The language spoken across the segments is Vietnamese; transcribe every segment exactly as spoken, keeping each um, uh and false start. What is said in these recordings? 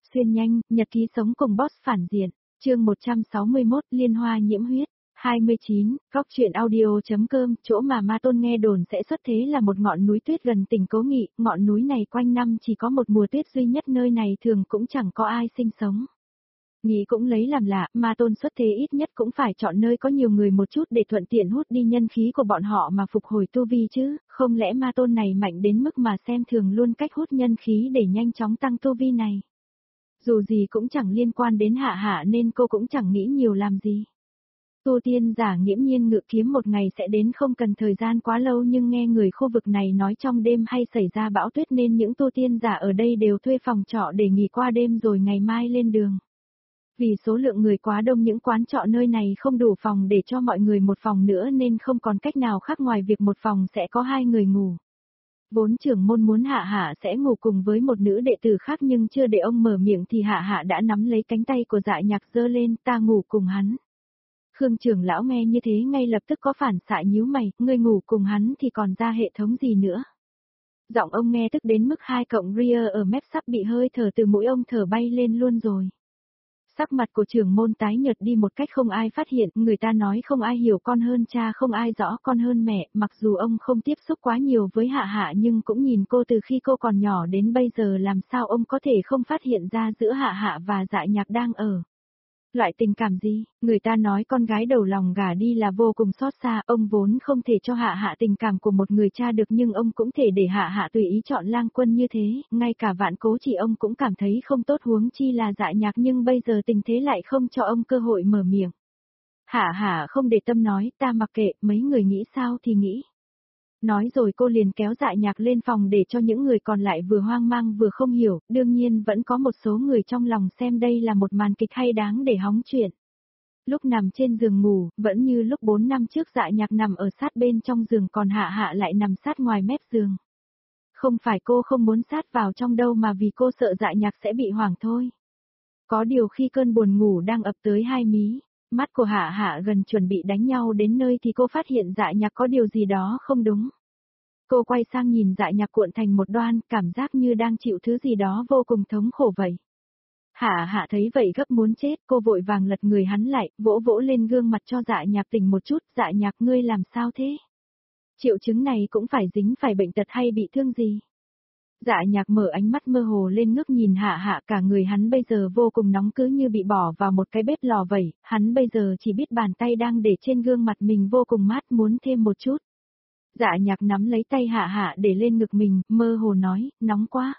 xuyên nhanh, nhật ký sống cùng boss phản diện. Chương một trăm sáu mươi mốt, Liên Hoa nhiễm huyết. hai mươi chín, góc truyện audio.com, chỗ mà Ma Tôn nghe đồn sẽ xuất thế là một ngọn núi tuyết gần tỉnh Cố Nghị, ngọn núi này quanh năm chỉ có một mùa tuyết duy nhất, nơi này thường cũng chẳng có ai sinh sống. Nghĩ cũng lấy làm lạ, Ma Tôn xuất thế ít nhất cũng phải chọn nơi có nhiều người một chút để thuận tiện hút đi nhân khí của bọn họ mà phục hồi tu vi chứ, không lẽ Ma Tôn này mạnh đến mức mà xem thường luôn cách hút nhân khí để nhanh chóng tăng tu vi này. Dù gì cũng chẳng liên quan đến Hạ Hạ nên cô cũng chẳng nghĩ nhiều làm gì. Tu tiên giả nghiễm nhiên ngự kiếm một ngày sẽ đến không cần thời gian quá lâu, nhưng nghe người khu vực này nói trong đêm hay xảy ra bão tuyết nên những tu tiên giả ở đây đều thuê phòng trọ để nghỉ qua đêm rồi ngày mai lên đường. Vì số lượng người quá đông, những quán trọ nơi này không đủ phòng để cho mọi người một phòng nữa nên không còn cách nào khác ngoài việc một phòng sẽ có hai người ngủ. Vốn trưởng môn muốn Hạ Hạ sẽ ngủ cùng với một nữ đệ tử khác, nhưng chưa để ông mở miệng thì Hạ Hạ đã nắm lấy cánh tay của Dạ Nhạc giơ lên, ta ngủ cùng hắn. Khương trưởng lão nghe như thế ngay lập tức có phản xạ nhíu mày, ngươi ngủ cùng hắn thì còn ra hệ thống gì nữa. Giọng ông nghe tức đến mức hai cọng ria ở mép sắp bị hơi thở từ mũi ông thở bay lên luôn rồi. Sắc mặt của trưởng môn tái nhợt đi một cách không ai phát hiện, người ta nói không ai hiểu con hơn cha, không ai rõ con hơn mẹ, mặc dù ông không tiếp xúc quá nhiều với Hạ Hạ nhưng cũng nhìn cô từ khi cô còn nhỏ đến bây giờ, làm sao ông có thể không phát hiện ra giữa Hạ Hạ và Dạ Nhạc đang ở loại tình cảm gì. Người ta nói con gái đầu lòng gả đi là vô cùng xót xa, ông vốn không thể cho Hạ Hạ tình cảm của một người cha được, nhưng ông cũng thể để Hạ Hạ tùy ý chọn lang quân như thế, ngay cả Vạn Cố Chỉ ông cũng cảm thấy không tốt, huống chi là Dạ Nhạc, nhưng bây giờ tình thế lại không cho ông cơ hội mở miệng. Hạ Hạ không để tâm nói, ta mặc kệ, mấy người nghĩ sao thì nghĩ. Nói rồi cô liền kéo Dạ Nhạc lên phòng để cho những người còn lại vừa hoang mang vừa không hiểu, đương nhiên vẫn có một số người trong lòng xem đây là một màn kịch hay đáng để hóng chuyện. Lúc nằm trên giường ngủ, vẫn như lúc bốn năm trước, Dạ Nhạc nằm ở sát bên trong giường, còn Hạ Hạ lại nằm sát ngoài mép giường. Không phải cô không muốn sát vào trong đâu, mà vì cô sợ Dạ Nhạc sẽ bị hoảng thôi. Có điều khi cơn buồn ngủ đang ập tới hai mí, mắt của Hạ Hạ gần chuẩn bị đánh nhau đến nơi thì cô phát hiện Dạ Nhạc có điều gì đó không đúng. Cô quay sang nhìn Dạ Nhạc cuộn thành một đoan, cảm giác như đang chịu thứ gì đó vô cùng thống khổ vậy. Hạ Hạ thấy vậy gấp muốn chết, cô vội vàng lật người hắn lại, vỗ vỗ lên gương mặt cho Dạ Nhạc tỉnh một chút. Dạ Nhạc, ngươi làm sao thế? Triệu chứng này cũng phải dính phải bệnh tật hay bị thương gì? Dạ Nhạc mở ánh mắt mơ hồ lên ngước nhìn Hạ Hạ, cả người hắn bây giờ vô cùng nóng, cứ như bị bỏ vào một cái bếp lò vậy, hắn bây giờ chỉ biết bàn tay đang để trên gương mặt mình vô cùng mát, muốn thêm một chút. Dạ Nhạc nắm lấy tay Hạ Hạ để lên ngực mình, mơ hồ nói, nóng quá.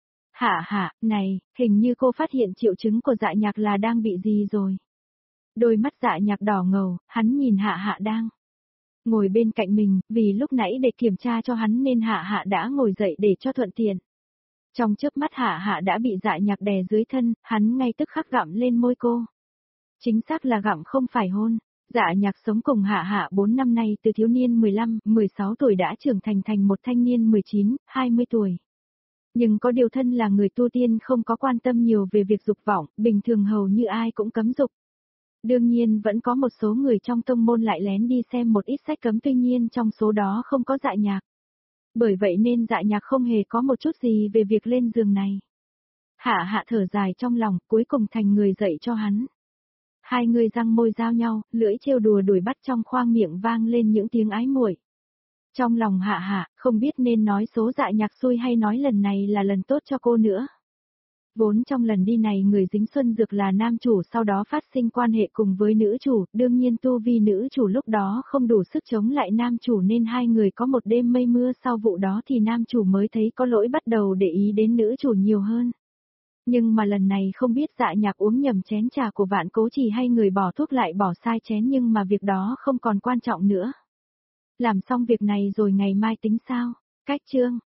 Hạ Hạ, này, hình như cô phát hiện triệu chứng của Dạ Nhạc là đang bị gì rồi. Đôi mắt Dạ Nhạc đỏ ngầu, hắn nhìn Hạ Hạ đang ngồi bên cạnh mình, vì lúc nãy để kiểm tra cho hắn nên Hạ Hạ đã ngồi dậy để cho thuận tiện. Trong chớp mắt Hạ Hạ đã bị Dạ Nhạc đè dưới thân, hắn ngay tức khắc gặm lên môi cô. Chính xác là gặm không phải hôn. Dạ Nhạc sống cùng Hạ Hạ bốn năm nay, từ thiếu niên mười lăm, mười sáu tuổi đã trưởng thành thành một thanh niên mười chín, hai mươi tuổi. Nhưng có điều thân là người tu tiên không có quan tâm nhiều về việc dục vọng, bình thường hầu như ai cũng cấm dục. Đương nhiên vẫn có một số người trong tông môn lại lén đi xem một ít sách cấm, tuy nhiên trong số đó không có Dạ Nhạc. Bởi vậy nên Dạ Nhạc không hề có một chút gì về việc lên giường này. Hạ Hạ thở dài trong lòng, cuối cùng thành người dậy cho hắn. Hai người răng môi giao nhau, lưỡi trêu đùa đuổi bắt, trong khoang miệng vang lên những tiếng ái muội. Trong lòng Hạ Hạ, không biết nên nói số Dạ Nhạc xui hay nói lần này là lần tốt cho cô nữa. Vốn trong lần đi này người dính xuân dược là nam chủ, sau đó phát sinh quan hệ cùng với nữ chủ, đương nhiên tu vi nữ chủ lúc đó không đủ sức chống lại nam chủ nên hai người có một đêm mây mưa, sau vụ đó thì nam chủ mới thấy có lỗi, bắt đầu để ý đến nữ chủ nhiều hơn. Nhưng mà lần này không biết Dạ Nhạc uống nhầm chén trà của Vạn Cố Chỉ hay người bỏ thuốc lại bỏ sai chén, nhưng mà việc đó không còn quan trọng nữa. Làm xong việc này rồi ngày mai tính sao? Cách chương